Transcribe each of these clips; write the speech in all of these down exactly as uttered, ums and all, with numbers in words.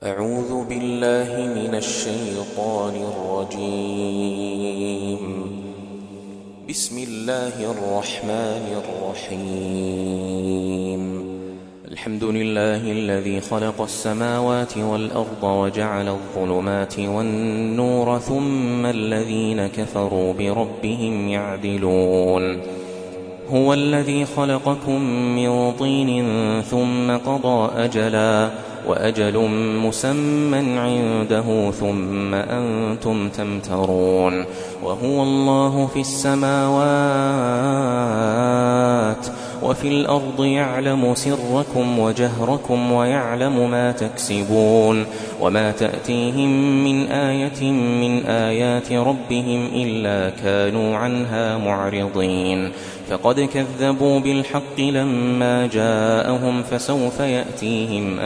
أعوذ بالله من الشيطان الرجيم. بسم الله الرحمن الرحيم. الحمد لله الذي خلق السماوات والأرض وجعل الظلمات والنور ثم الذين كفروا بربهم يعدلون. هو الذي خلقكم من طين ثم قضى أجلا وأجل مسمى عنده ثم أنتم تمترون. وهو الله في السماوات وفي الأرض يعلم سركم وجهركم ويعلم ما تكسبون وما تأتيهم من آية من آيات ربهم إلا كانوا عنها معرضين. فقد كذبوا بالحق لما جاءهم فسوف يأتيهم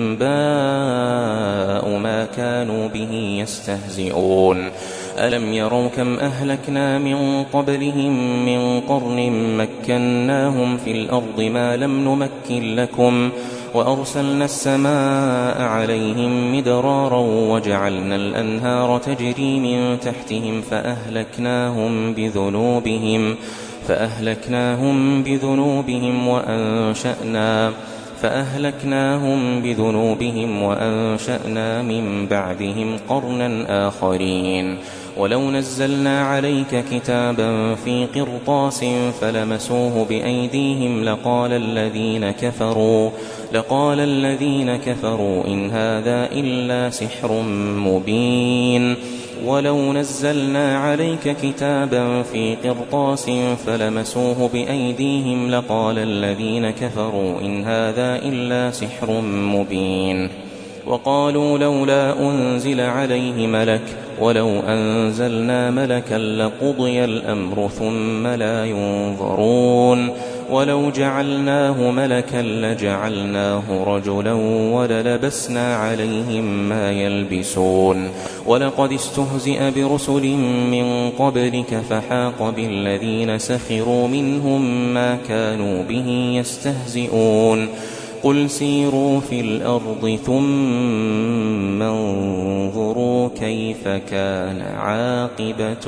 أنباء ما كانوا به يستهزئون. ألم يروا كم أهلكنا من قبلهم من قرن مكناهم في الأرض ما لم نمكن لكم وأرسلنا السماء عليهم مدرارا وجعلنا الأنهار تجري من تحتهم فأهلكناهم بذنوبهم فأهلكناهم بذنوبهم وأنشأنا فأهلكناهم بذنوبهم وأنشأنا من بعدهم قرنا آخرين. ولو نزلنا عليك كتابا في قرطاس فلمسوه بأيديهم لقال الذين كفروا لقال الذين كفروا إن هذا إلا سحر مبين. ولو نزلنا عليك كتابا في قرطاس فلمسوه بأيديهم لقال الذين كفروا إن هذا إلا سحر مبين. وقالوا لولا أنزل عليه ملك ولو أنزلنا ملكا لقضي الأمر ثم لا ينظرون. ولو جعلناه ملكا لجعلناه رجلا وللبسنا عليهم ما يلبسون. ولقد استهزئ برسل من قبلك فحاق بالذين سخروا منهم ما كانوا به يستهزئون. قل سيروا في الأرض ثم انظروا كيف كان عاقبة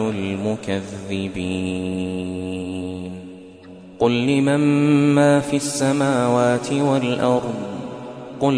المكذبين. قل لمن ما في السماوات والأرض قل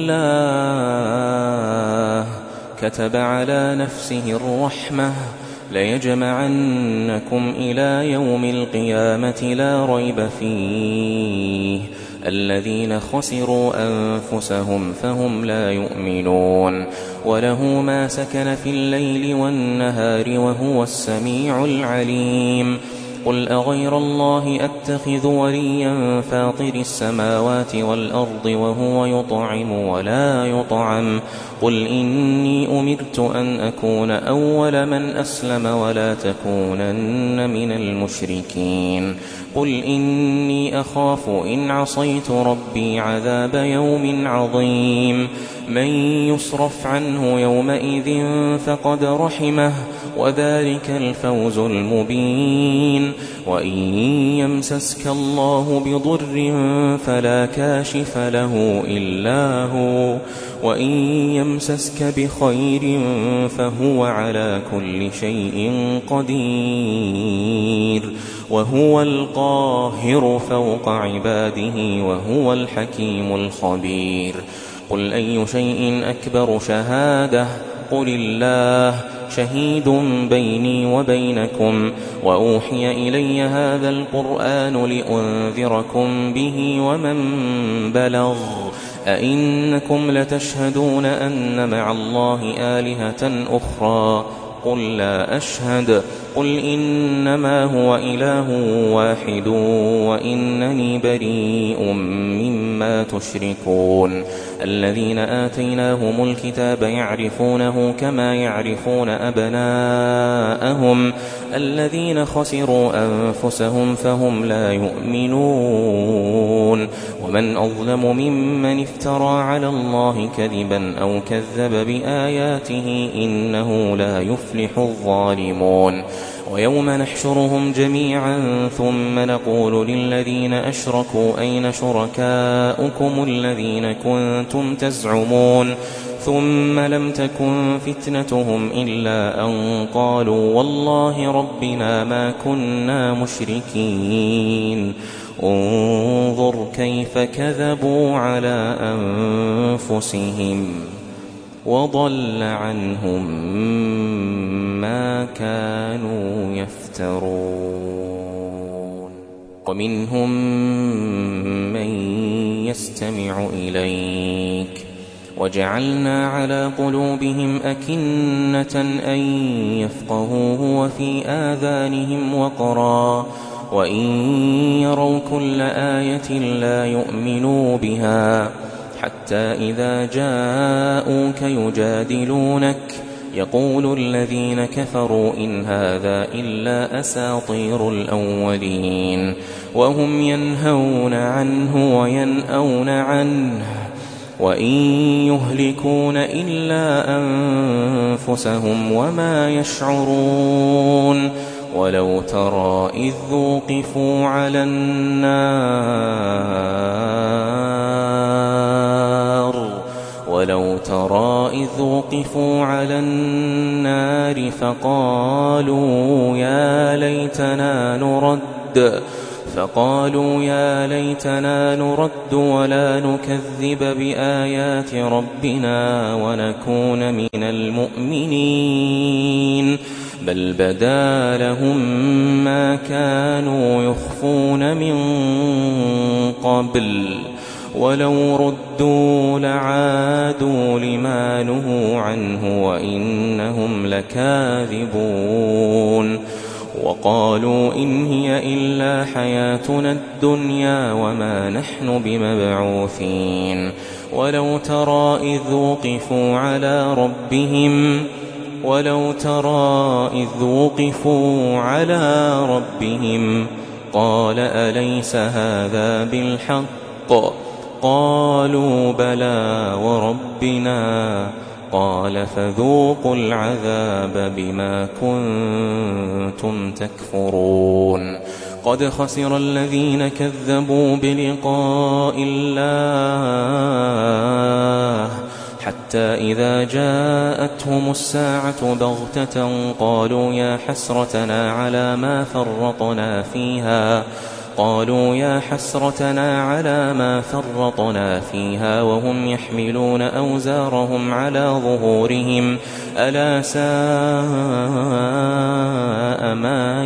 لله كتب على نفسه الرحمة ليجمعنكم إلى يوم القيامة لا ريب فيه الذين خسروا أنفسهم فهم لا يؤمنون. وله ما سكن في الليل والنهار وهو السميع العليم. قل أغير الله أتخذ وليا فاطر السماوات والأرض وهو يطعم ولا يطعم. قل إني أمرت أن أكون أول من أسلم ولا تكونن من المشركين. قل إني أخاف إن عصيت ربي عذاب يوم عظيم. من يصرف عنه يومئذ فقد رحمه وذلك الفوز المبين. وإن يمسسك الله بضر فلا كاشف له إلا هو وإن يمسسك بخير فهو على كل شيء قدير وهو القاهر فوق عباده وهو الحكيم الخبير. قل أي شيء أكبر شهادة قل الله شهيد بيني وبينكم وأوحي إلي هذا القرآن لأنذركم به ومن بلغ أئنكم لتشهدون أن مع الله آلهة أخرى قل لا أشهد. قل إنما هو إله واحد وإنني بريء مما تشركون. الذين آتيناهم الكتاب يعرفونه كما يعرفون أبناءهم الذين خسروا أنفسهم فهم لا يؤمنون. ومن أظلم ممن افترى على الله كذبا أو كذب بآياته إنه لا يفلح الظالمون. ويوم نحشرهم جميعا ثم نقول للذين أشركوا أين شركاؤكم الذين كنتم تزعمون ثم لم تكن فتنتهم إلا أن قالوا والله ربنا ما كنا مشركين انظر كيف كذبوا على أنفسهم وضل عنهم ما كانوا يفترون ومنهم من يستمع إليك وجعلنا على قلوبهم أكنة أن يفقهوه وفي آذانهم وقرا وإن يروا كل آية لا يؤمنوا بها حتى إذا جاءوك يجادلونك يقول الذين كفروا إن هذا إلا أساطير الأولين وهم ينهون عنه وينأون عنه وإن يهلكون إلا أنفسهم وما يشعرون ولو ترى إذ وقفوا على النار ولو ترى إذ وقفوا على النار فقالوا يا ليتنا نرد فقالوا يا ليتنا نرد ولا نكذب بآيات ربنا ونكون من المؤمنين بل بدا لهم ما كانوا يخفون من قبل ولو ردوا لعادوا لما نهوا عنه وإنهم لكاذبون وقالوا إن هي إلا حياتنا الدنيا وما نحن بمبعوثين ولو ترى إذ وقفوا على ربهم ولو ترى إذ وقفوا على ربهم قال أليس هذا بالحق قالوا بلى وربنا قال فذوقوا العذاب بما كنتم تكفرون قد خسر الذين كذبوا بلقاء الله حتى إذا جاءتهم الساعة بغتة قالوا يا حسرتنا على ما فرطنا فيها قالوا يا حسرتنا على ما فرطنا فيها وهم يحملون أوزارهم على ظهورهم ألا ساء ما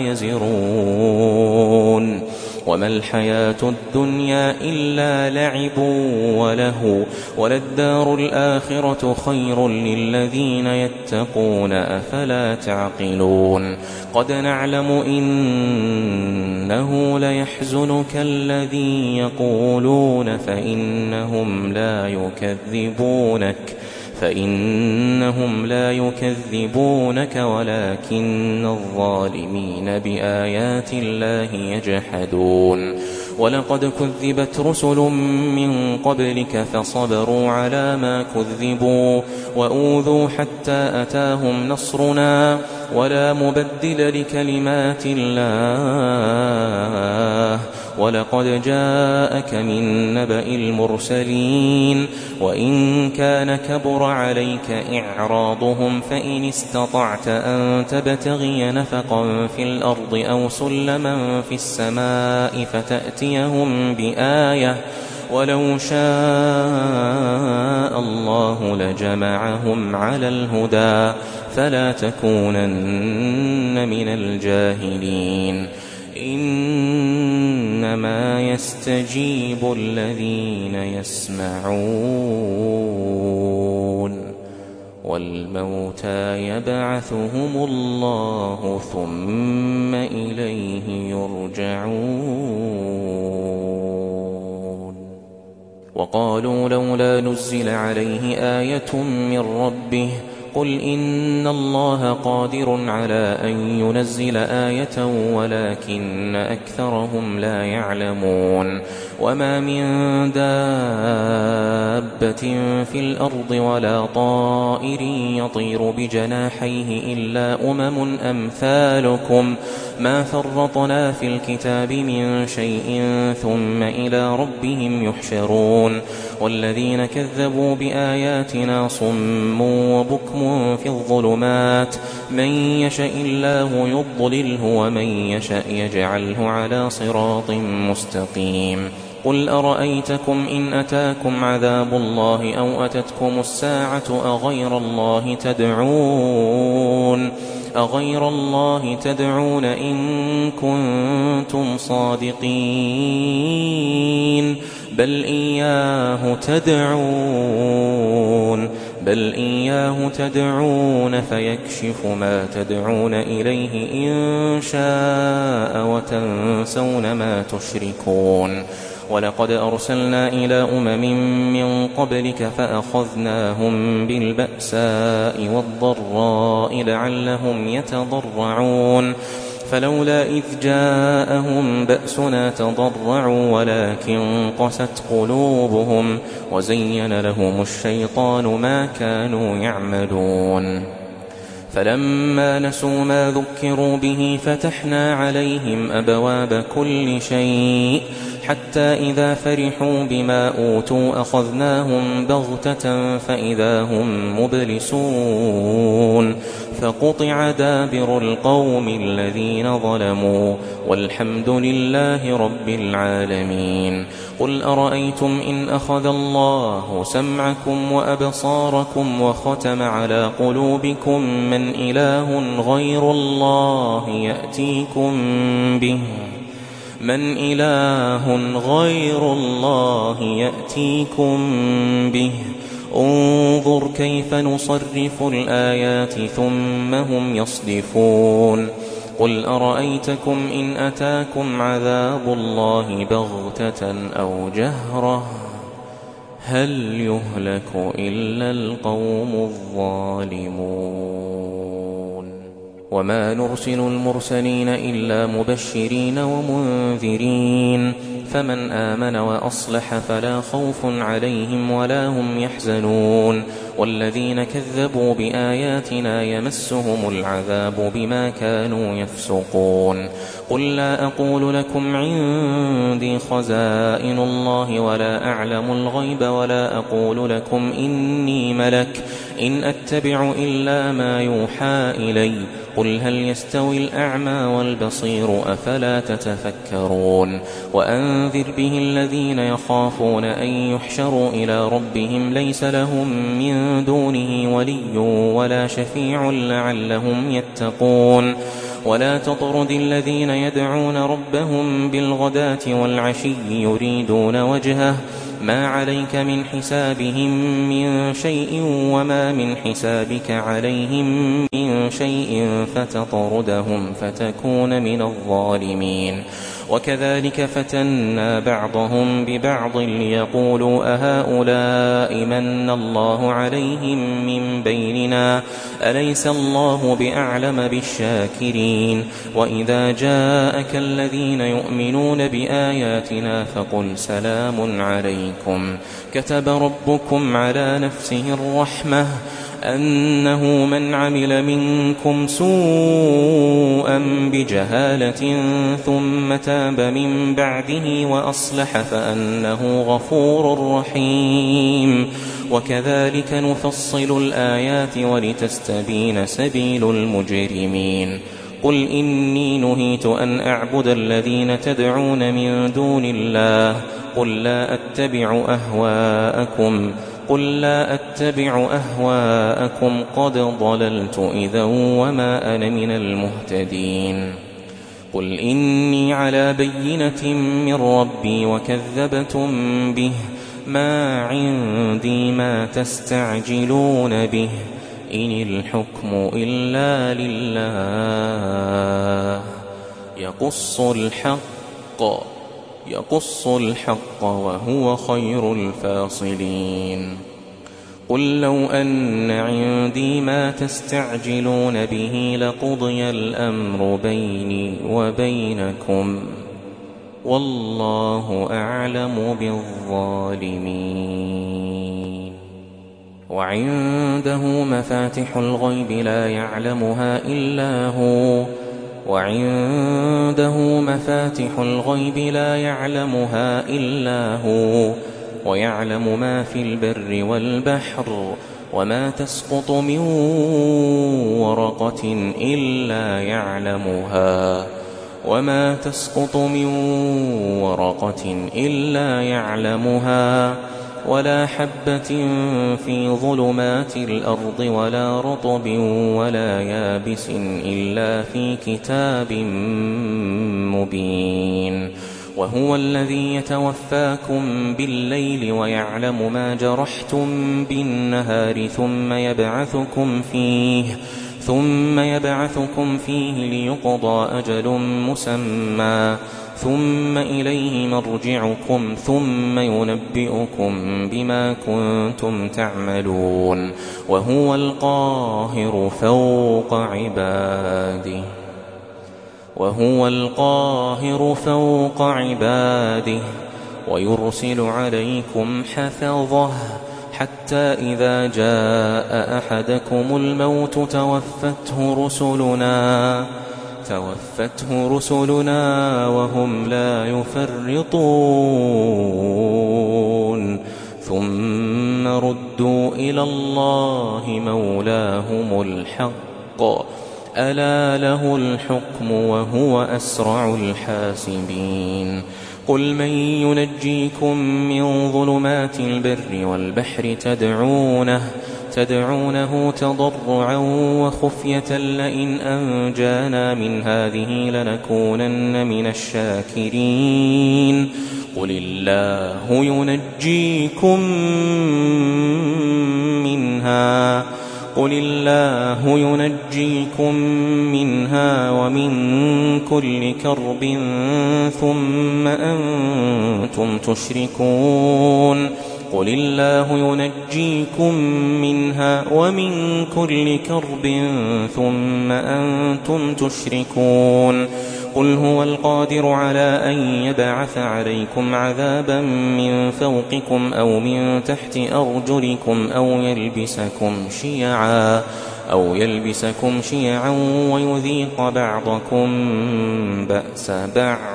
يزرون وما الحياة الدنيا إلا لعب وله وللدار الآخرة خير للذين يتقون أفلا تعقلون قد نعلم إنه ليحزنك الذي يقولون فإنهم لا يكذبونك فإنهم لا يكذبونك ولكن الظالمين بآيات الله يجحدون ولقد كذبت رسل من قبلك فصبروا على ما كذبوا وأوذوا حتى أتاهم نصرنا ولا مبدل لكلمات الله ولقد جاءك من نبأ المرسلين وإن كان كبر عليك إعراضهم فإن استطعت أن تبتغي نفقا في الأرض أو سلما في السماء فتأتيهم بآية ولو شاء الله لجمعهم على الهدى فلا تكونن من الجاهلين إنما يستجيب الذين يسمعون والموتى يبعثهم الله ثم إليه يرجعون وقالوا لولا نزل عليه آية من ربه قل إن الله قادر على أن ينزل آية ولكن أكثرهم لا يعلمون وما من دابة في الأرض ولا طائر يطير بجناحيه إلا أمم أمثالكم ما فرطنا في الكتاب من شيء ثم إلى ربهم يحشرون والذين كذبوا بآياتنا صم وبكم في الظلمات من يشأ الله يضلله ومن يشأ يجعله على صراط مستقيم قل أرأيتكم إن أتاكم عذاب الله أو أتتكم الساعة أغير الله تدعون أغير الله تدعون إن كنتم صادقين بل إياه تدعون بل إياه تدعون فيكشف ما تدعون إليه إن شاء وتنسون ما تشركون ولقد أرسلنا إلى أمم من قبلك فأخذناهم بالبأساء والضراء لعلهم يتضرعون فلولا إذ جاءهم بأسنا تضرعوا ولكن قست قلوبهم وزين لهم الشيطان ما كانوا يعملون فلما نسوا ما ذكروا به فتحنا عليهم أبواب كل شيء حتى إذا فرحوا بما أوتوا أخذناهم بغتة فإذا هم مبلسون فقطع دابر القوم الذين ظلموا والحمد لله رب العالمين قل أرأيتم إن أخذ الله سمعكم وأبصاركم وختم على قلوبكم من إله غير الله يأتيكم به من إله غير الله يأتيكم به انظر كيف نصرف الآيات ثم هم يصدفون قل أرأيتكم إن أتاكم عذاب الله بغتة أو جهرة هل يهلك إلا القوم الظالمون وما نرسل المرسلين إلا مبشرين ومنذرين فمن آمن وأصلح فلا خوف عليهم ولا هم يحزنون والذين كذبوا بآياتنا يمسهم العذاب بما كانوا يفسقون قل لا أقول لكم عندي خزائن الله ولا أعلم الغيب ولا أقول لكم إني ملك إن أتبع إلا ما يوحى إلي قل هل يستوي الأعمى والبصير أفلا تتفكرون وأنذر به الذين يخافون أن يحشروا إلى ربهم ليس لهم من دونه ولي ولا شفيع لعلهم يتقون ولا تطرد الذين يدعون ربهم بالغداة والعشي يريدون وجهه ما عليك من حسابهم من شيء وما من حسابك عليهم من شيء فتطردهم فتكون من الظالمين وكذلك فتنا بعضهم ببعض ليقولوا أهؤلاء من الله عليهم من بيننا أليس الله بأعلم بالشاكرين وإذا جاءك الذين يؤمنون بآياتنا فقل سلام عليكم كتب ربكم على نفسه الرحمة أنه من عمل منكم سوءا بجهالة ثم تاب من بعده وأصلح فأنه غفور رحيم وكذلك نفصل الآيات ولتستبين سبيل المجرمين قل إني نهيت أن أعبد الذين تدعون من دون الله قل لا أتبع أهواءكم قل لا أتبع أهواءكم قد ضللت إذا وما أنا من المهتدين قل إني على بينة من ربي وكذبتم به ما عندي ما تستعجلون به إن الحكم إلا لله يقص الحق يقص الحق وهو خير الفاصلين قل لو أن عندي ما تستعجلون به لقضي الأمر بيني وبينكم والله أعلم بالظالمين. وعنده مفاتح الغيب لا يعلمها إلا هو وعنده مفاتح الغيب لا يعلمها إلا هو ويعلم ما في البر والبحر وما تسقط من ورقة إلا يعلمها وما تسقط من ورقة إلا يعلمها ولا حبة في ظلمات الأرض ولا رطب ولا يابس إلا في كتاب مبين. وهو الذي يتوفاكم بالليل ويعلم ما جرحتم بالنهار ثم يبعثكم فيه ثم يبعثكم فيه ليقضى أجل مسمى ثم إليه مرجعكم ثم ينبئكم بما كنتم تعملون. وهو القاهر فوق عباده وهو القاهر فوق عباده ويرسل عليكم حفظه حتى إذا جاء أحدكم الموت توفته رسلنا توفته رسلنا وهم لا يفرطون ثم ردوا إلى الله مولاهم الحق ألا له الحكم وهو أسرع الحاسبين. قل من ينجيكم من ظلمات البر والبحر تدعونه تدعونه تضرعا وخفية لئن أنجانا من هذه لنكونن من الشاكرين. قل الله ينجيكم منها قل الله ينجيكم منها ومن كل كرب ثم أنتم تشركون. قل الله ينجيكم منها ومن كل كرب ثم أنتم تشركون. قل هو القادر على أن يبعث عليكم عذابا من فوقكم أو من تحت أرجلكم أو يلبسكم شيعا أو يلبسكم شيعا ويذيق بعضكم بأس بعض.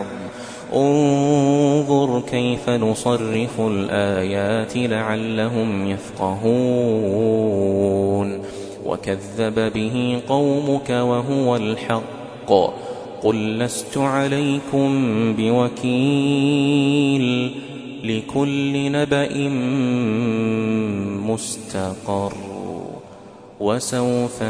انظر كيف نصرف الآيات لعلهم يفقهون. وكذب به قومك وهو الحق قل لست عليكم بوكيل لكل نبأ مستقر وسوف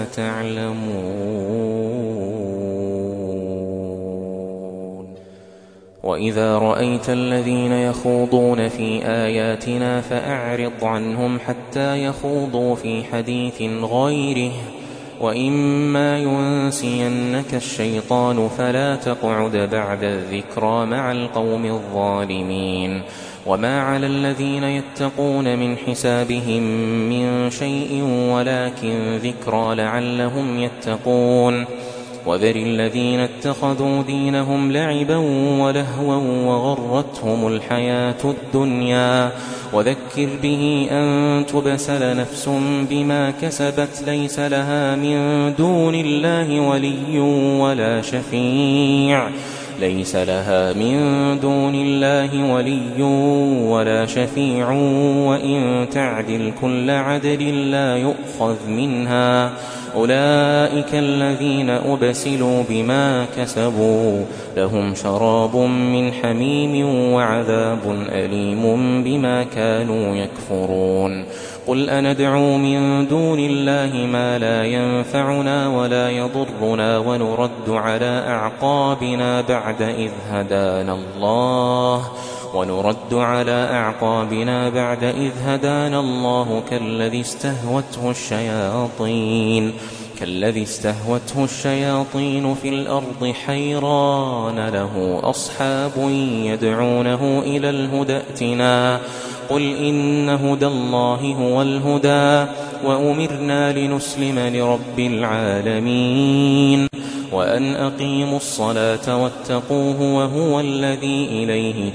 تعلمون. وإذا رأيت الذين يخوضون في آياتنا فأعرض عنهم حتى يخوضوا في حديث غيره وإما ينسينك الشيطان فلا تقعد بعد الذكرى مع القوم الظالمين. وما على الذين يتقون من حسابهم من شيء ولكن ذكرى لعلهم يتقون. وذر الذين اتخذوا دينهم لعبا ولهوا وغرتهم الحياة الدنيا وذكر به أن تبسل نفس بما كسبت ليس لها من دون الله ولي ولا شفيع ليس لها من دون الله ولي ولا شفيع وإن تعدل كل عدل لا يؤخذ منها. أولئك الذين أبسلوا بما كسبوا لهم شراب من حميم وعذاب أليم بما كانوا يكفرون. قل أندعو من دون الله ما لا ينفعنا ولا يضرنا ونرد على أعقابنا بعد إذ هدانا الله ونرد على أعقابنا بعد إذ هدانا الله كالذي استهوته الشياطين كالذي استهوته الشياطين في الأرض حيران له أصحاب يدعونه إلى الهدى ائتنا قل إن هدى الله هو الهدى وأمرنا لنسلم لرب العالمين وأن أقيموا الصلاة واتقوه وهو الذي إليه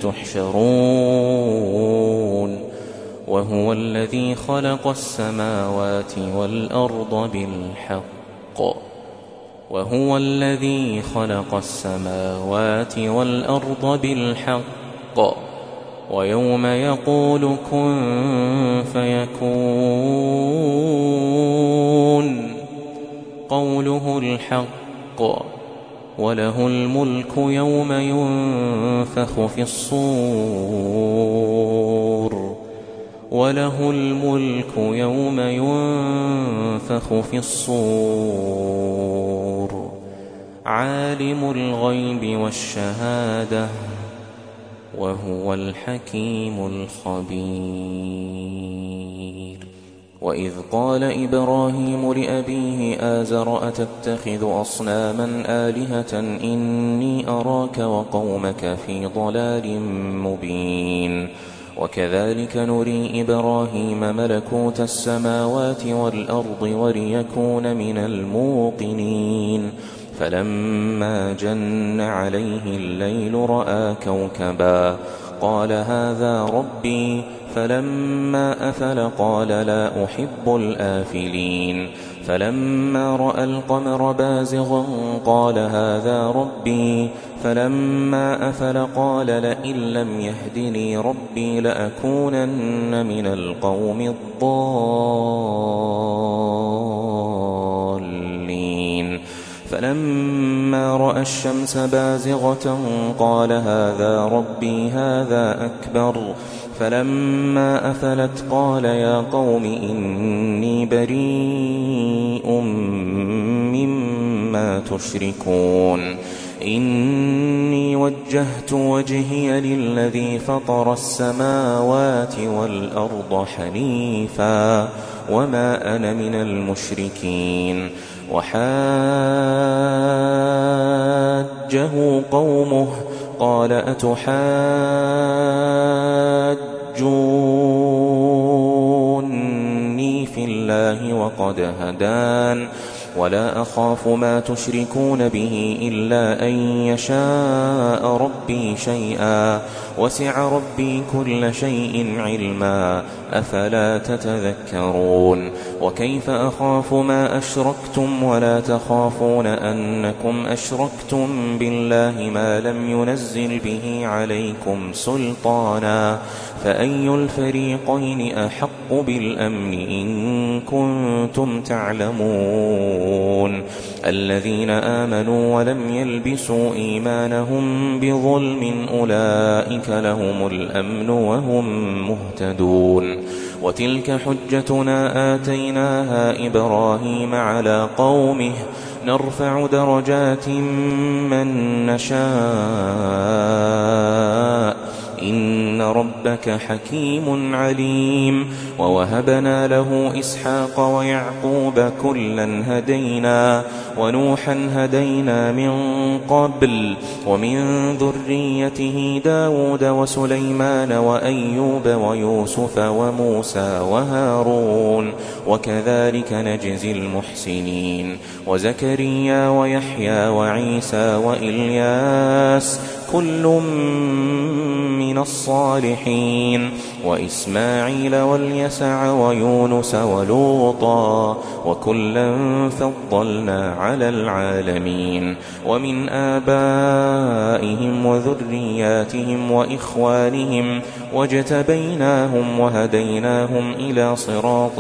تحشرون وهو الذي خلق السماوات والأرض بالحق وهو الذي خلق السماوات والأرض بالحق ويوم يقول كن فيكون قوله الحق وله الملك يوم ينفخ في الصور وله الملك يوم ينفخ في الصور عالم الغيب والشهادة وهو الحكيم الخبير وإذ قال إبراهيم لأبيه آزر أتتخذ أصناما آلهة إني أراك وقومك في ضلال مبين وكذلك نري إبراهيم ملكوت السماوات والأرض وليكون من الموقنين فلما جن عليه الليل رأى كوكبا قال هذا ربي فلما أفل قال لا أحب الآفلين فلما رأى القمر بازغا قال هذا ربي فلما أفل قال لئن لم يهدني ربي لأكونن من القوم الضالين فلما رأى الشمس بازغة قال هذا ربي هذا أكبر فلما أفلت قال يا قوم إني بريء مما تشركون إني وجهت وجهي للذي فطر السماوات والأرض حنيفا وما أنا من المشركين وحاجه قومه قال أتحاجوني في الله وقد هدان ولا أخاف ما تشركون به إلا أن يشاء ربي شيئا وسع ربي كل شيء علما أفلا تتذكرون وكيف أخاف ما أشركتم ولا تخافون أنكم أشركتم بالله ما لم ينزل به عليكم سلطانا فأي الفريقين أحق بالأمن إن كنتم تعلمون الذين آمنوا ولم يلبسوا إيمانهم بظلم أولئك لهم الأمن وهم مهتدون وتلك حجتنا آتيناها إبراهيم على قومه نرفع درجات من نشاء إن ربك حكيم عليم ووهبنا له إسحاق ويعقوب كلا هدينا ونوحا هدينا من قبل ومن ذريته داود وسليمان وأيوب ويوسف وموسى وهارون وكذلك نجزي المحسنين وزكريا ويحيى وعيسى وإلياس كل من الصالحين وإسماعيل واليسع ويونس ولوطا وكلا فضلنا على العالمين ومن آبائهم وذرياتهم وإخوانهم واجتبيناهم وهديناهم إلى صراط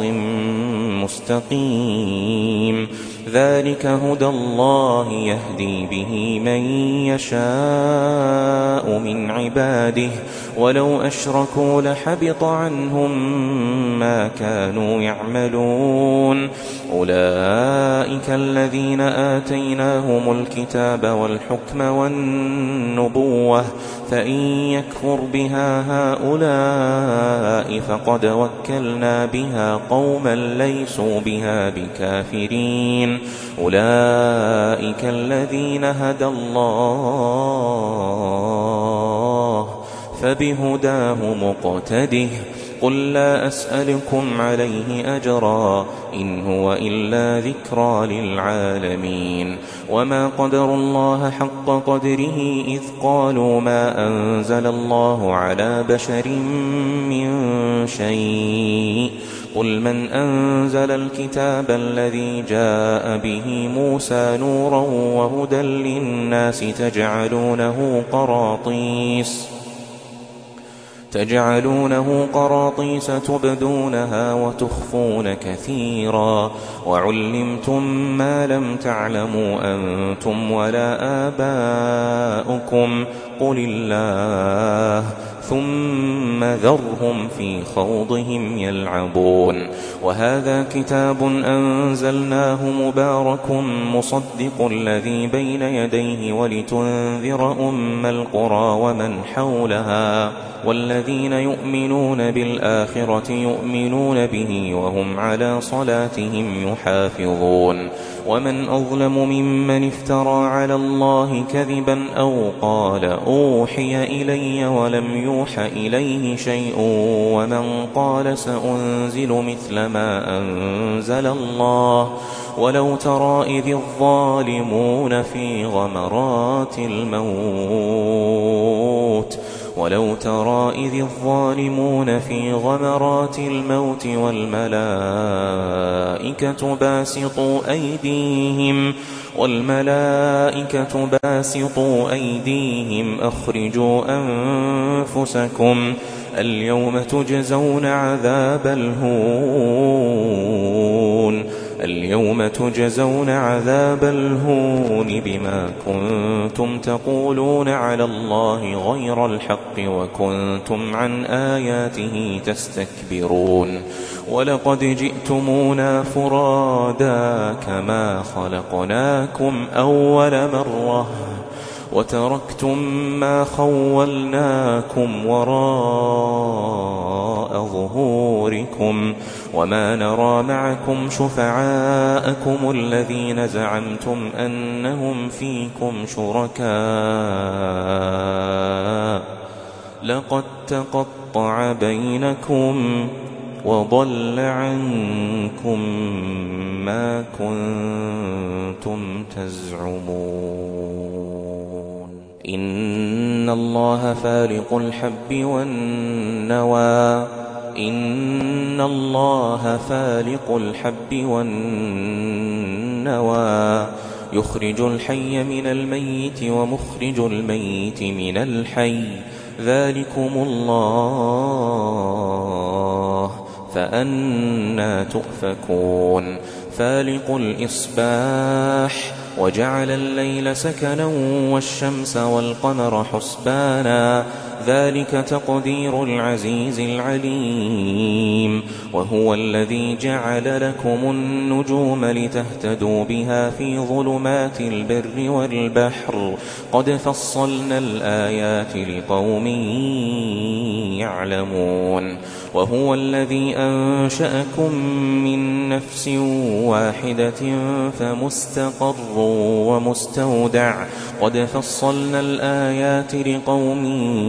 مستقيم ذلك هدى الله يهدي به من يشاء من عباده ولو أشركوا لحبط عنهم ما كانوا يعملون أولئك الذين آتيناهم الكتاب والحكم والنبوة فإن يكفر بها هؤلاء فقد وكلنا بها قوما ليسوا بها بكافرين أولئك الذين هدى الله فبهداه مقتده قل لا أسألكم عليه أجرا إن هو إلا ذكرى للعالمين وما قدروا الله حق قدره إذ قالوا ما أنزل الله على بشر من شيء قل من أنزل الكتاب الذي جاء به موسى نورا وهدى للناس تجعلونه قراطيس تجعلونه قراطيس تبدونها وتخفون كثيرا وعلمتم ما لم تعلموا أنتم ولا آباؤكم قل الله ثم ذرهم في خوضهم يلعبون وهذا كتاب أنزلناه مبارك مصدق الذي بين يديه ولتنذر أم القرى ومن حولها والذين يؤمنون بالآخرة يؤمنون به وهم على صلاتهم يحافظون ومن أظلم ممن افترى على الله كذبا أو قال أوحي إلي ولم يوح إليه شيء ومن قال سأنزل مثل ما أنزل الله ولو ترى إذ الظالمون في غمرات الموت ولو ترى إذ الظالمون في غمرات الموت والملائكة باسطوا أيديهم والملائكة باسطوا أيديهم أخرجوا أنفسكم اليوم تجزون عذاب الهون اليوم تجزون عذاب الهون بما كنتم تقولون على الله غير الحق وكنتم عن آياته تستكبرون ولقد جئتمونا فرادا كما خلقناكم أول مرة وتركتم ما خولناكم وراء ظهوركم وما نرى معكم شفعاءكم الذين زعمتم أنهم فيكم شركاء لقد تقطع بينكم وضل عنكم ما كنتم تزعمون إن الله فالق الحب والنوى إن الله فالق الحب والنوى يخرج الحي من الميت ومخرج الميت من الحي ذلكم الله فأنى تؤفكون فالق الإصباح وجعل الليل سكنا والشمس والقمر حسبانا ذلك تقدير العزيز العليم وهو الذي جعل لكم النجوم لتهتدوا بها في ظلمات البر والبحر قد فصلنا الآيات لقوم يعلمون وهو الذي أنشأكم من نفس واحدة فمستقر ومستودع قد فصلنا الآيات لقوم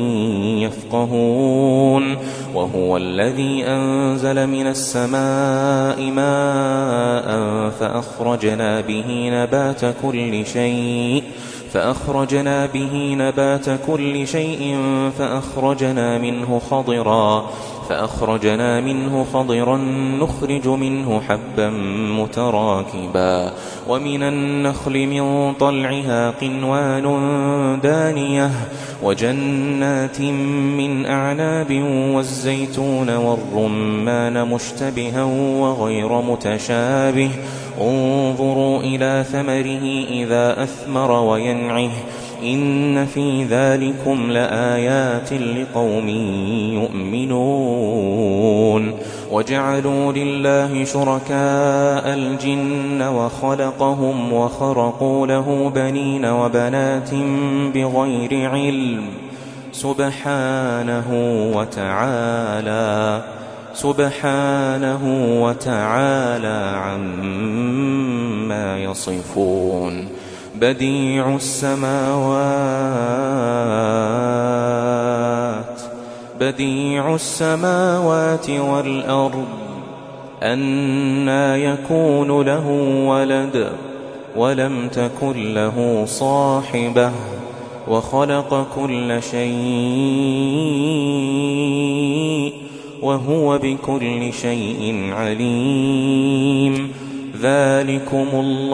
يفقهون وهو الذي أنزل من السماء ماء فأخرجنا به نبات كل شيء فأخرجنا به نبات كل شيء فأخرجنا منه خضرا فأخرجنا منه خضرا نخرج منه حبا متراكبا ومن النخل من طلعها قنوان دانية وجنات من أعناب والزيتون والرمان مشتبها وغير متشابه انظروا إلى ثمره إذا أثمر وينعه إن في ذلكم لآيات لقوم يؤمنون وجعلوا لله شركاء الجن وخلقهم وخرقوا له بنين وبنات بغير علم سبحانه وتعالى سبحانه وتعالى عما يصفون بديع السماوات بديع السماوات والأرض أنى يكون له ولد ولم تكن له صاحبة وخلق كل شيء وهو بكل شيء عليم ذلكم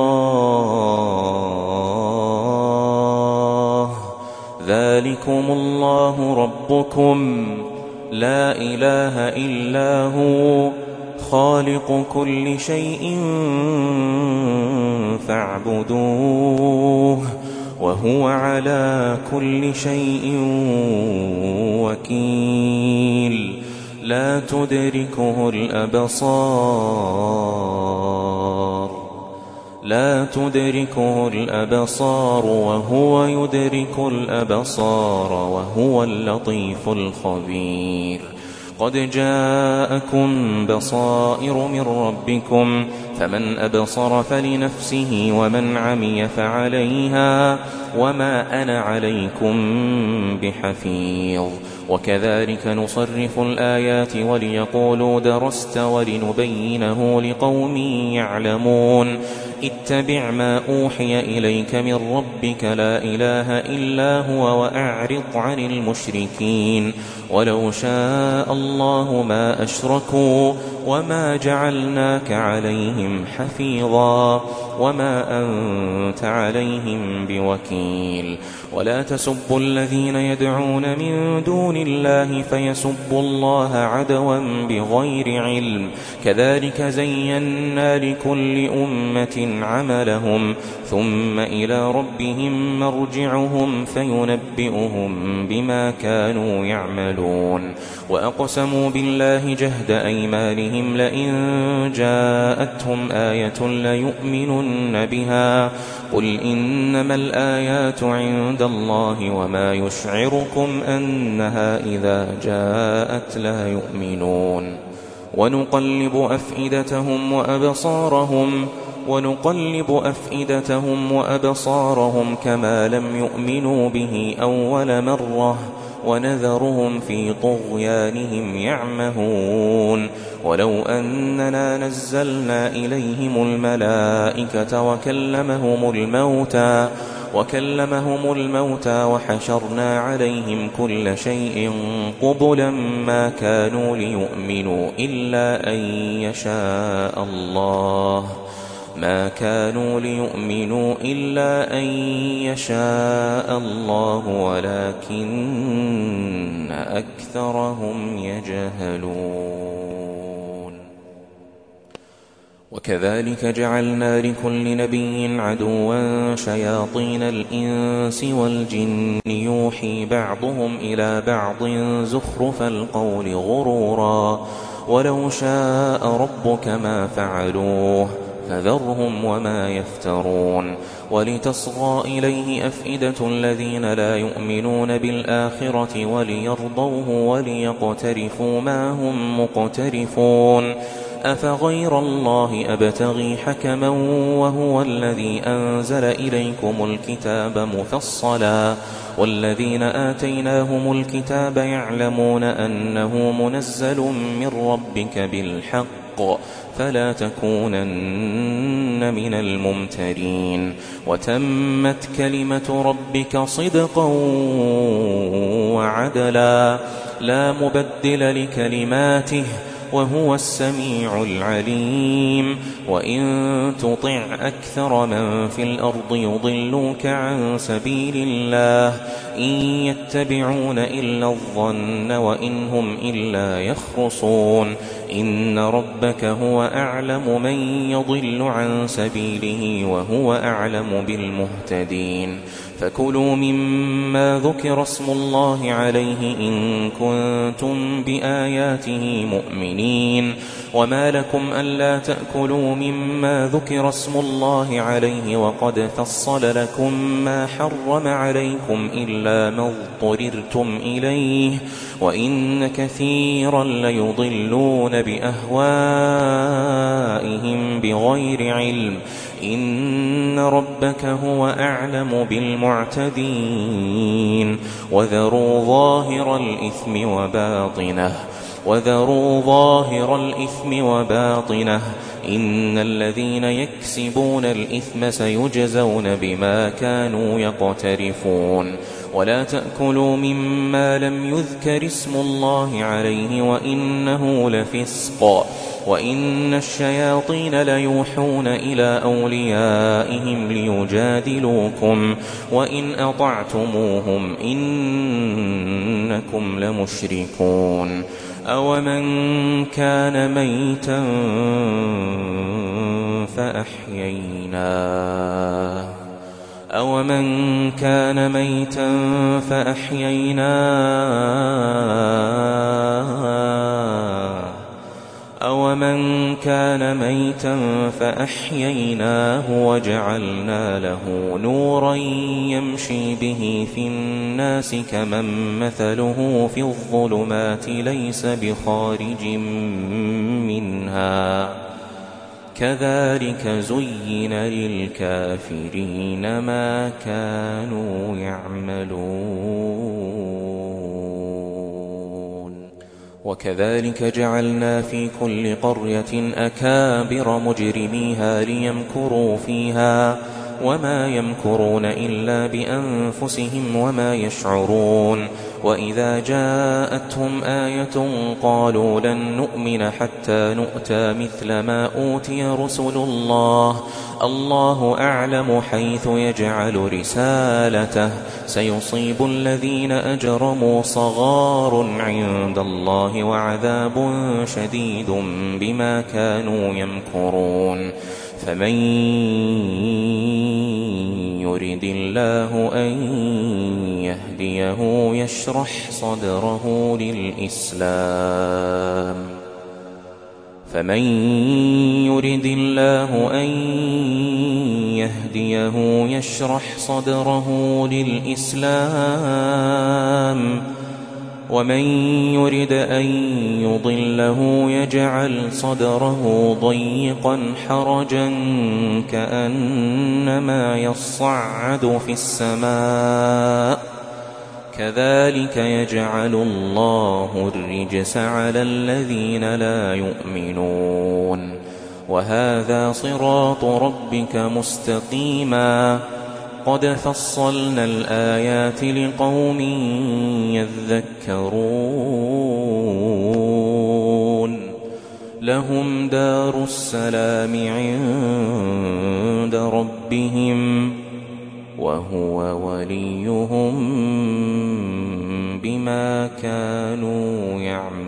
الله ذلكم الله ربكم لا إله إلا هو خالق كل شيء فاعبدوه وهو على كل شيء وكيل لا تدركه الأبصار لا تدركه الأبصار وهو يدرك الأبصار وهو اللطيف الخبير قد جاءكم بصائر من ربكم فمن أبصر فلنفسه ومن عمي فعليها وما أنا عليكم بحفيظ وكذلك نصرف الآيات وليقولوا درست ولنبينه لقوم يعلمون اتبع ما أوحي إليك من ربك لا إله إلا هو وأعرض عن المشركين ولو شاء الله ما أشركوا وما جعلناك عليهم حفيظا وما أنت عليهم بوكيل ولا تسبوا الذين يدعون من دون الله فيسبوا الله عدوا بغير علم كذلك زينا لكل أمة عملهم ثم إلى ربهم مرجعهم فينبئهم بما كانوا يعملون وأقسموا بالله جهد أيمانهم لئن جاءتهم آية ليؤمنن بها قل إنما الآيات عند الله وما يشعركم أنها إذا جاءت لا يؤمنون ونقلب أفئدتهم وأبصارهم ونقلب أفئدتهم وأبصارهم كما لم يؤمنوا به أول مرة ونذرهم في طغيانهم يعمهون ولو أننا نزلنا إليهم الملائكة وكلمهم الموتى وكلمهم الموتى وحشرنا عليهم كل شيء قبلا ما كانوا ليؤمنوا إلا أن يشاء الله ما كانوا ليؤمنوا إلا أن يشاء الله ولكن أكثرهم يجهلون وكذلك جعلنا لكل نبي عدوا شياطين الإنس والجن يوحي بعضهم إلى بعض زخرف القول غرورا ولو شاء ربك ما فعلوه فذرهم وما يفترون ولتصغى إليه أفئدة الذين لا يؤمنون بالآخرة وليرضوه وليقترفوا ما هم مقترفون أفغير الله أبتغي حكما وهو الذي أنزل إليكم الكتاب مفصلا والذين آتيناهم الكتاب يعلمون أنه منزل من ربك بالحق فلا تكونن من الممترين وتمت كلمة ربك صدقا وعدلا لا مبدل لكلماته وهو السميع العليم وإن تطع أكثر من في الأرض يضلوك عن سبيل الله إن يتبعون إلا الظن وإن هم إلا يخرصون إن ربك هو أعلم من يضل عن سبيله وهو أعلم بالمهتدين فكلوا مما ذكر اسم الله عليه إن كنتم بآياته مؤمنين المؤمنين. وما لكم ألا تأكلوا مما ذكر اسم الله عليه وقد فصل لكم ما حرم عليكم إلا ما اضطررتم إليه وإن كثيرا ليضلون بأهوائهم بغير علم إن ربك هو أعلم بالمعتدين. وذروا ظاهر الإثم وباطنه وذروا ظاهر الإثم وباطنه إن الذين يكسبون الإثم سيجزون بما كانوا يقترفون. ولا تأكلوا مما لم يذكر اسم الله عليه وإنه لفسق وإن الشياطين ليوحون إلى أوليائهم ليجادلوكم وإن أطعتموهم إنكم لمشركون. أومن كان ميتا فأحييناه أومن كان ميتا فأحييناه أومن كان ميتا فأحييناه وجعلنا له نورا يمشي به في الناس كمن مثله في الظلمات ليس بخارج منها كذلك زين للكافرين ما كانوا يعملون. وكذلك جعلنا في كل قرية أكابر مجرميها ليمكروا فيها وما يمكرون إلا بأنفسهم وما يشعرون. وإذا جاءتهم آية قالوا لن نؤمن حتى نؤتى مثل ما أوتي رسل الله الله أعلم حيث يجعل رسالته سيصيب الذين أجرموا صغار عند الله وعذاب شديد بما كانوا يمكرون. فمن يرد الله أن يهديه يشرح صدره للإسلام فمن يرد الله أن يهديه يشرح صدره للإسلام ومن يرد أن يضله يجعل صدره ضيقا حرجا كأنما يصعد في السماء كذلك يجعل الله الرجس على الذين لا يؤمنون. وهذا صراط ربك مستقيما قد فصلنا الآيات لقوم يذكرون. لهم دار السلام عند ربهم وهو وليهم بما كانوا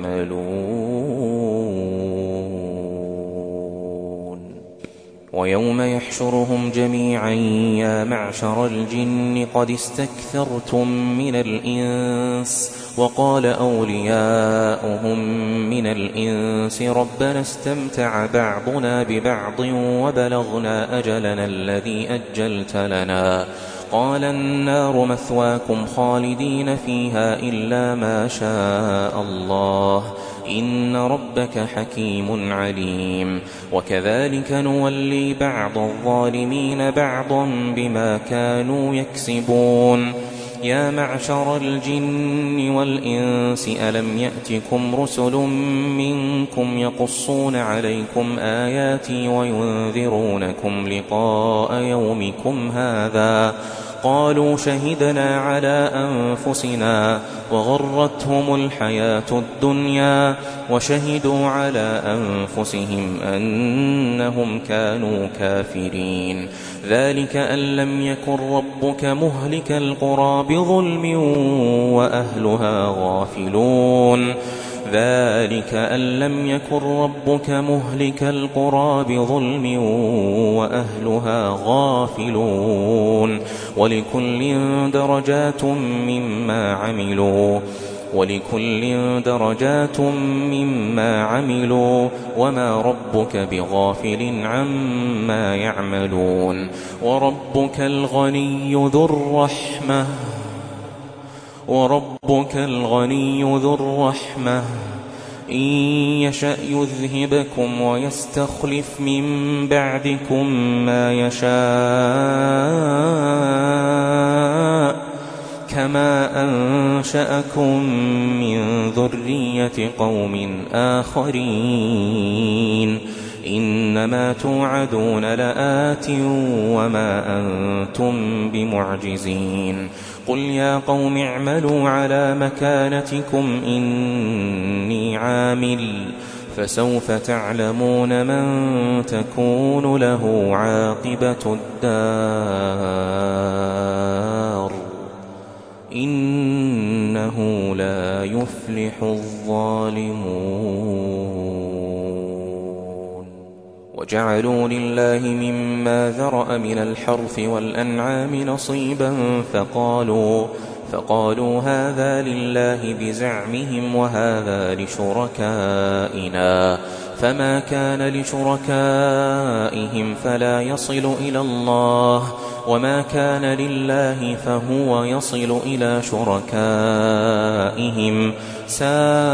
يعملون. ويوم يحشرهم جميعا يا معشر الجن قد استكثرتم من الإنس وقال أولياؤهم من الإنس ربنا استمتع بعضنا ببعض وبلغنا أجلنا الذي أجلت لنا قال النار مثواكم خالدين فيها إلا ما شاء الله إن ربك حكيم عليم. وكذلك نولي بعض الظالمين بعضا بما كانوا يكسبون. يا معشر الجن والإنس ألم يأتكم رسل منكم يقصون عليكم آياتي وينذرونكم لقاء يومكم هذا قالوا شهدنا على أنفسنا وغرتهم الحياة الدنيا وشهدوا على أنفسهم أنهم كانوا كافرين. ذلك أن لم يكن ربك مهلك القرى بظلم وأهلها غافلون ذلك أن لم يكن ربك مهلك القرى بظلم وأهلها غافلون ولكل درجات مما عملوا ولكل درجات مما عملوا وما ربك بغافل عما يعملون وربك الغني ذو الرحمة وربك الغني ذو الرحمة إن يشأ يذهبكم ويستخلف من بعدكم ما يشاء كما أنشأكم من ذرية قوم آخرين إنما توعدون لآت وما أنتم بمعجزين قل يا قوم اعملوا على مكانتكم إني عامل فسوف تعلمون من تكون له عاقبة الدار إنه لا يفلح الظالمون وجعلوا لله مما ذرأ من الحرث والأنعام نصيبا فقالوا فقالوا هذا لله بزعمهم وهذا لشركائنا فما كان لشركائهم فلا يصل إلى الله وما كان لله فهو يصل إلى شركائهم ساء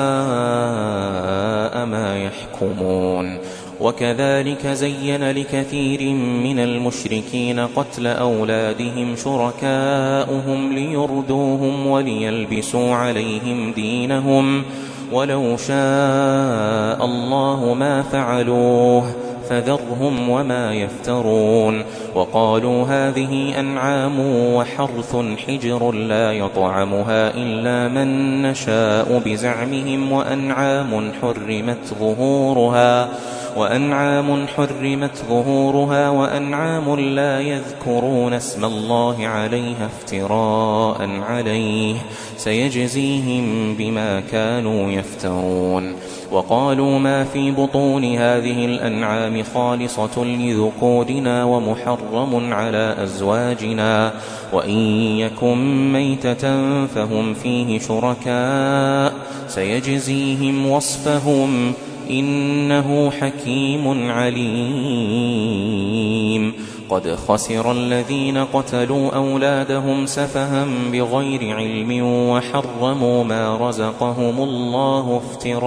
ما يحكمون وكذلك زين لكثير من المشركين قتل أولادهم شركاؤهم ليردوهم وليلبسوا عليهم دينهم ولو شاء الله ما فعلوه فذرهم وما يفترون وقالوا هذه أنعام وحرث حجر لا يطعمها إلا من نشاء بزعمهم وأنعام حرمت ظهورها وأنعام حرمت ظهورها وأنعام لا يذكرون اسم الله عليها افتراء عليه سيجزيهم بما كانوا يفترون وقالوا ما في بطون هذه الأنعام خالصة لذكورنا ومحرم على أزواجنا وإن يكن ميتة فهم فيه شركاء سيجزيهم وصفهم إنه حكيم عليم قد خسر الذين قتلوا أولادهم سفها بغير علم وحرموا ما رزقهم الله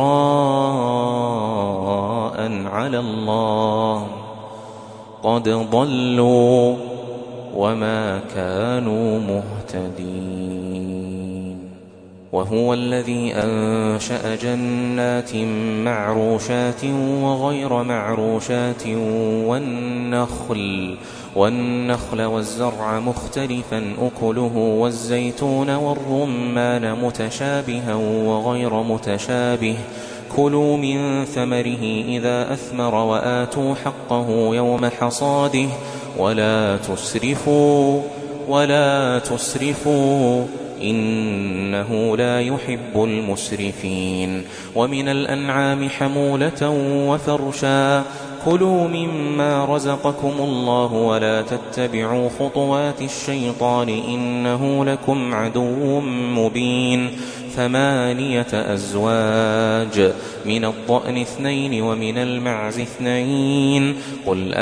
افتراء على الله قد ضلوا وما كانوا مهتدين وهو الذي أنشأ جنات معروشات وغير معروشات والنخل والنخل والزرع مختلفا أكله والزيتون والرمان متشابها وغير متشابه كلوا من ثمره إذا أثمر وآتوا حقه يوم حصاده ولا تسرفوا ولا تسرفوا إنه لا يحب المسرفين ومن الأنعام حمولة وفرشا كلوا مما رزقكم الله ولا تتبعوا خطوات الشيطان إنه لكم عدو مبين ثمانية أزواج من الضأن اثنين ومن المعز اثنين قل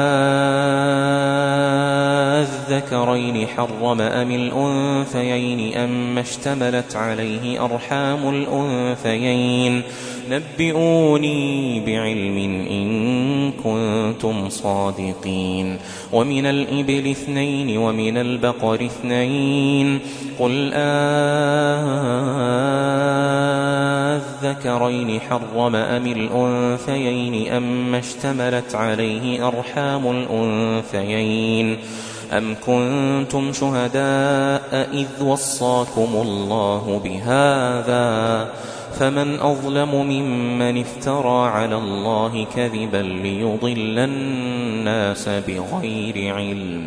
أذكرين حرم أم الأنثيين أم اشتملت عليه أرحام الأنثيين نبئوني بعلم إن كنتم صادقين ومن الإبل اثنين ومن البقر اثنين قل أذكرين حرم أم الأنثيين أم اشتملت عليه أرحام الأنثيين أم كنتم شهداء إذ وصاكم الله بهذا فمن أظلم ممن افترى على الله كذبا ليضل الناس بغير علم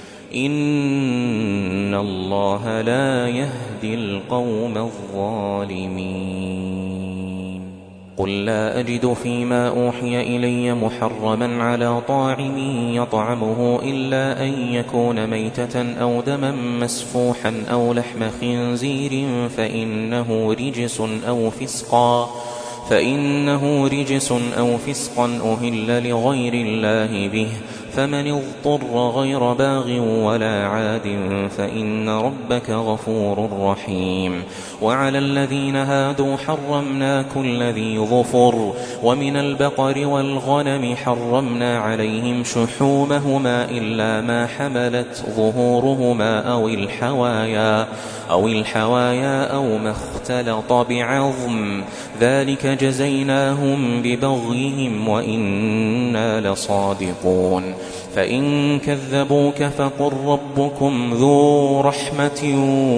إن الله لا يهدي القوم الظالمين قل لا أجد فيما أوحي إلي محرما على طاعم يطعمه إلا أن يكون ميتة أو دما مسفوحا أو لحم خنزير فإنه رجس أو فسقا فإنه رجس أو فسقا أهل لغير الله به فمن اضطر غير باغ ولا عاد فإن ربك غفور رحيم. وعلى الذين هادوا حرمنا كل ذي ظفر ومن البقر والغنم حرمنا عليهم شحومهما إلا ما حملت ظهورهما أو الحوايا أو الحوايا أو ما اختلط بعظم ذلك جزيناهم ببغيهم وإنا لصادقون. فإن كذبوك فقل ربكم ذو رحمة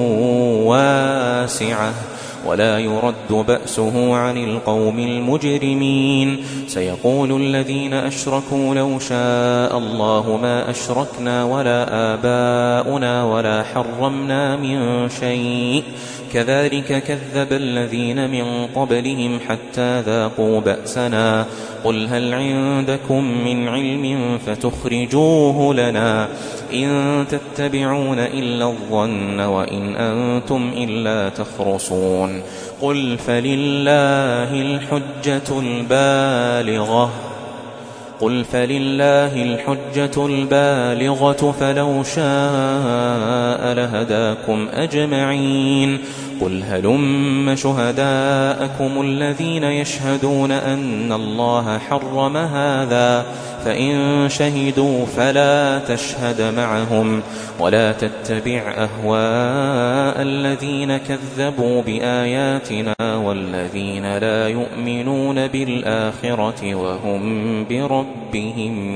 واسعة ولا يرد بأسه عن القوم المجرمين. سيقول الذين أشركوا لو شاء الله ما أشركنا ولا آباؤنا ولا حرمنا من شيء كذلك كذب الذين من قبلهم حتى ذاقوا بأسنا قل هل عندكم من علم فتخرجوه لنا إن تتبعون إلا الظن وإن أنتم إلا تخرصون. قل فلله الحجة البالغة قل فلله الحجة البالغة فلو شاء لهداكم أجمعين. قل هلم شهداءكم الذين يشهدون أن الله حرم هذا فإن شهدوا فلا تشهد معهم ولا تتبع أهواء الذين كذبوا بآياتنا والذين لا يؤمنون بالآخرة وهم بربهم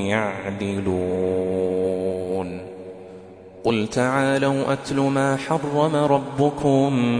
يعدلون. قل تعالوا أتل ما حرم ربكم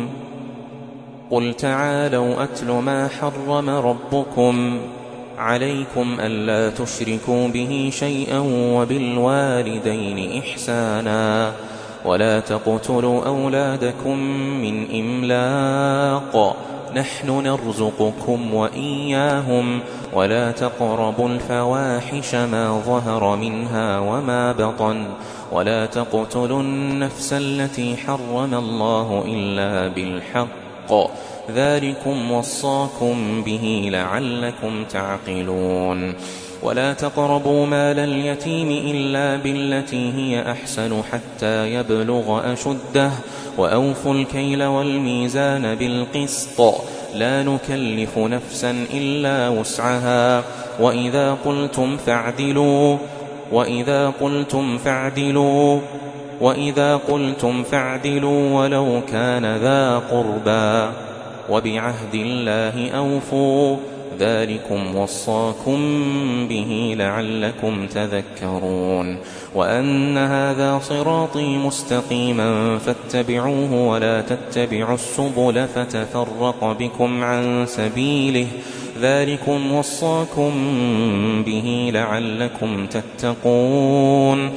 قل تعالوا أتل ما حرم ربكم عليكم ألا تشركوا به شيئا وبالوالدين إحسانا ولا تقتلوا أولادكم من إملاق نحن نرزقكم وإياهم ولا تقربوا الفواحش ما ظهر منها وما بطن ولا تقتلوا النفس التي حرم الله إلا بالحق ذلكم وصاكم به لعلكم تعقلون. ولا تقربوا مال اليتيم إلا بالتي هي أحسن حتى يبلغ أشده وأوفوا الكيل والميزان بالقسط لا نكلف نفسا إلا وسعها وإذا قلتم فاعدلوا وإذا قلتم فاعدلوا وإذا قلتم فاعدلوا ولو كان ذا قربى وبعهد الله أوفوا ذلكم وصاكم به لعلكم تذكرون. وأن هذا صراطي مستقيما فاتبعوه ولا تتبعوا السبل فتفرق بكم عن سبيله ذلكم وصاكم به لعلكم تتقون.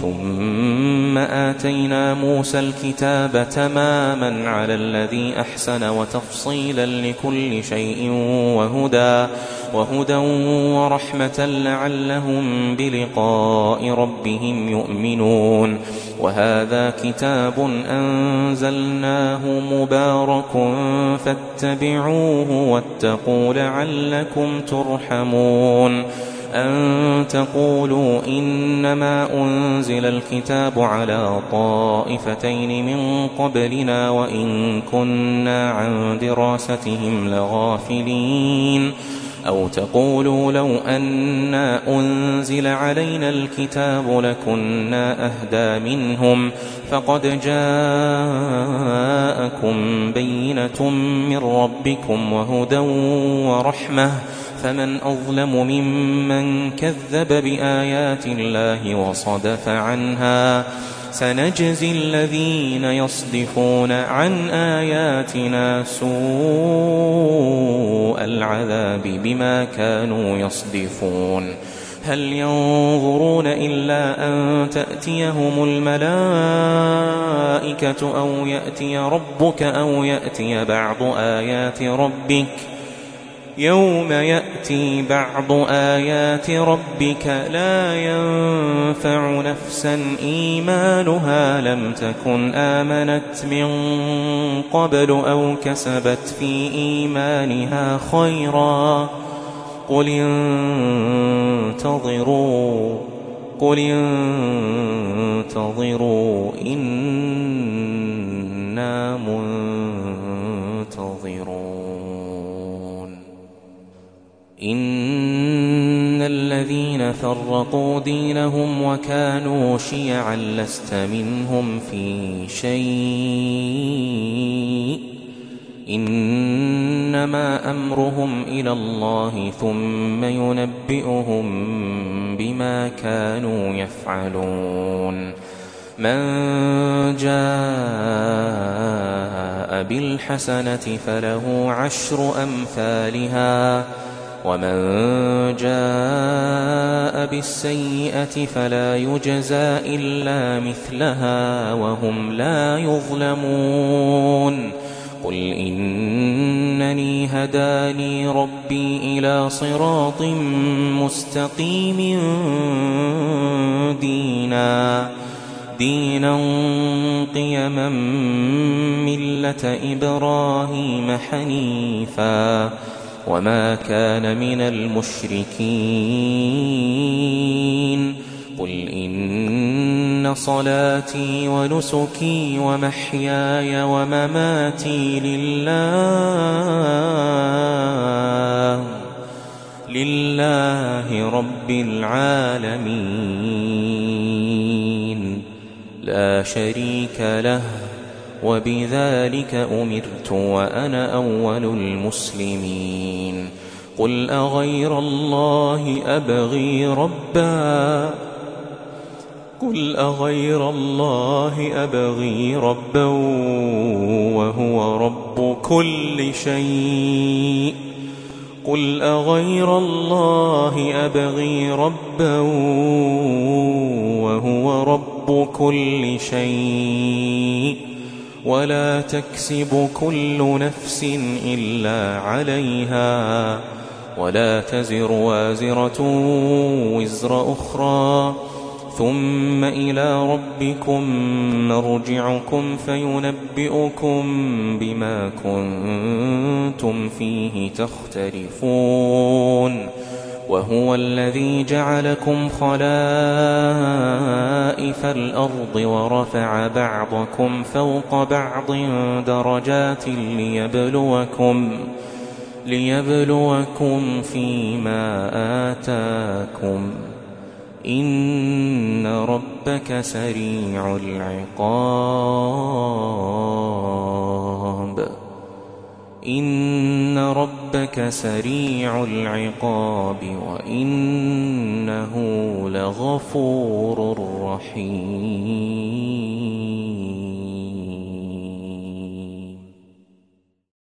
ثم آتينا موسى الكتاب تماما على الذي أحسن وتفصيلا لكل شيء وهدى وهدى ورحمة لعلهم بلقاء ربهم يؤمنون. وهذا كتاب أنزلناه مبارك فاتبعوه واتقوا لعلكم ترحمون. أن تقولوا إنما أنزل الكتاب على طائفتين من قبلنا وإن كنا عن دراستهم لغافلين أو تقولوا لو أنا أنزل علينا الكتاب لكنا أهدى منهم فقد جاءكم بينة من ربكم وهدى ورحمة فمن أظلم ممن كذب بآيات الله وصدف عنها سنجزي الذين يصدفون عن آياتنا سوء العذاب بما كانوا يصدفون. هل ينظرون إلا أن تأتيهم الملائكة أو يأتي ربك أو يأتي بعض آيات ربك يوم يأتي بعض آيات ربك لا ينفع نفسا إيمانها لم تكن آمنت من قبل أو كسبت في إيمانها خيرا قل انتظروا قل انتظروا إنا منتظرون إن الذين فرقوا دينهم وكانوا شيعا لست منهم في شيء إنما أمرهم إلى الله ثم ينبئهم بما كانوا يفعلون من جاء بالحسنة فله عشر أمثالها ومن جاء بالسيئة فلا يجزى إلا مثلها وهم لا يظلمون قل إنني هداني ربي إلى صراط مستقيم دينا دينا قيما ملة إبراهيم حنيفا وما كان من المشركين قل إن صلاتي ونسكي ومحياي ومماتي لله لله رب العالمين لا شريك له وبذلك أمرت وأنا أول المسلمين قل أغير الله أبغي ربا قل أغير الله أبغي ربا وهو رب كل شيء قل أغير الله أبغي ربا وهو رب كل شيء ولا تكسب كل نفس إلا عليها ولا تزر وازرة وزر أخرى ثم إلى ربكم مرجعكم فينبئكم بما كنتم فيه تختلفون وهو الذي جعلكم خلائف الأرض ورفع بعضكم فوق بعض درجات ليبلوكم ليبلوكم فيما آتاكم إن ربك سريع العقاب إن ربك سريع العقاب وإنه لغفور رحيم.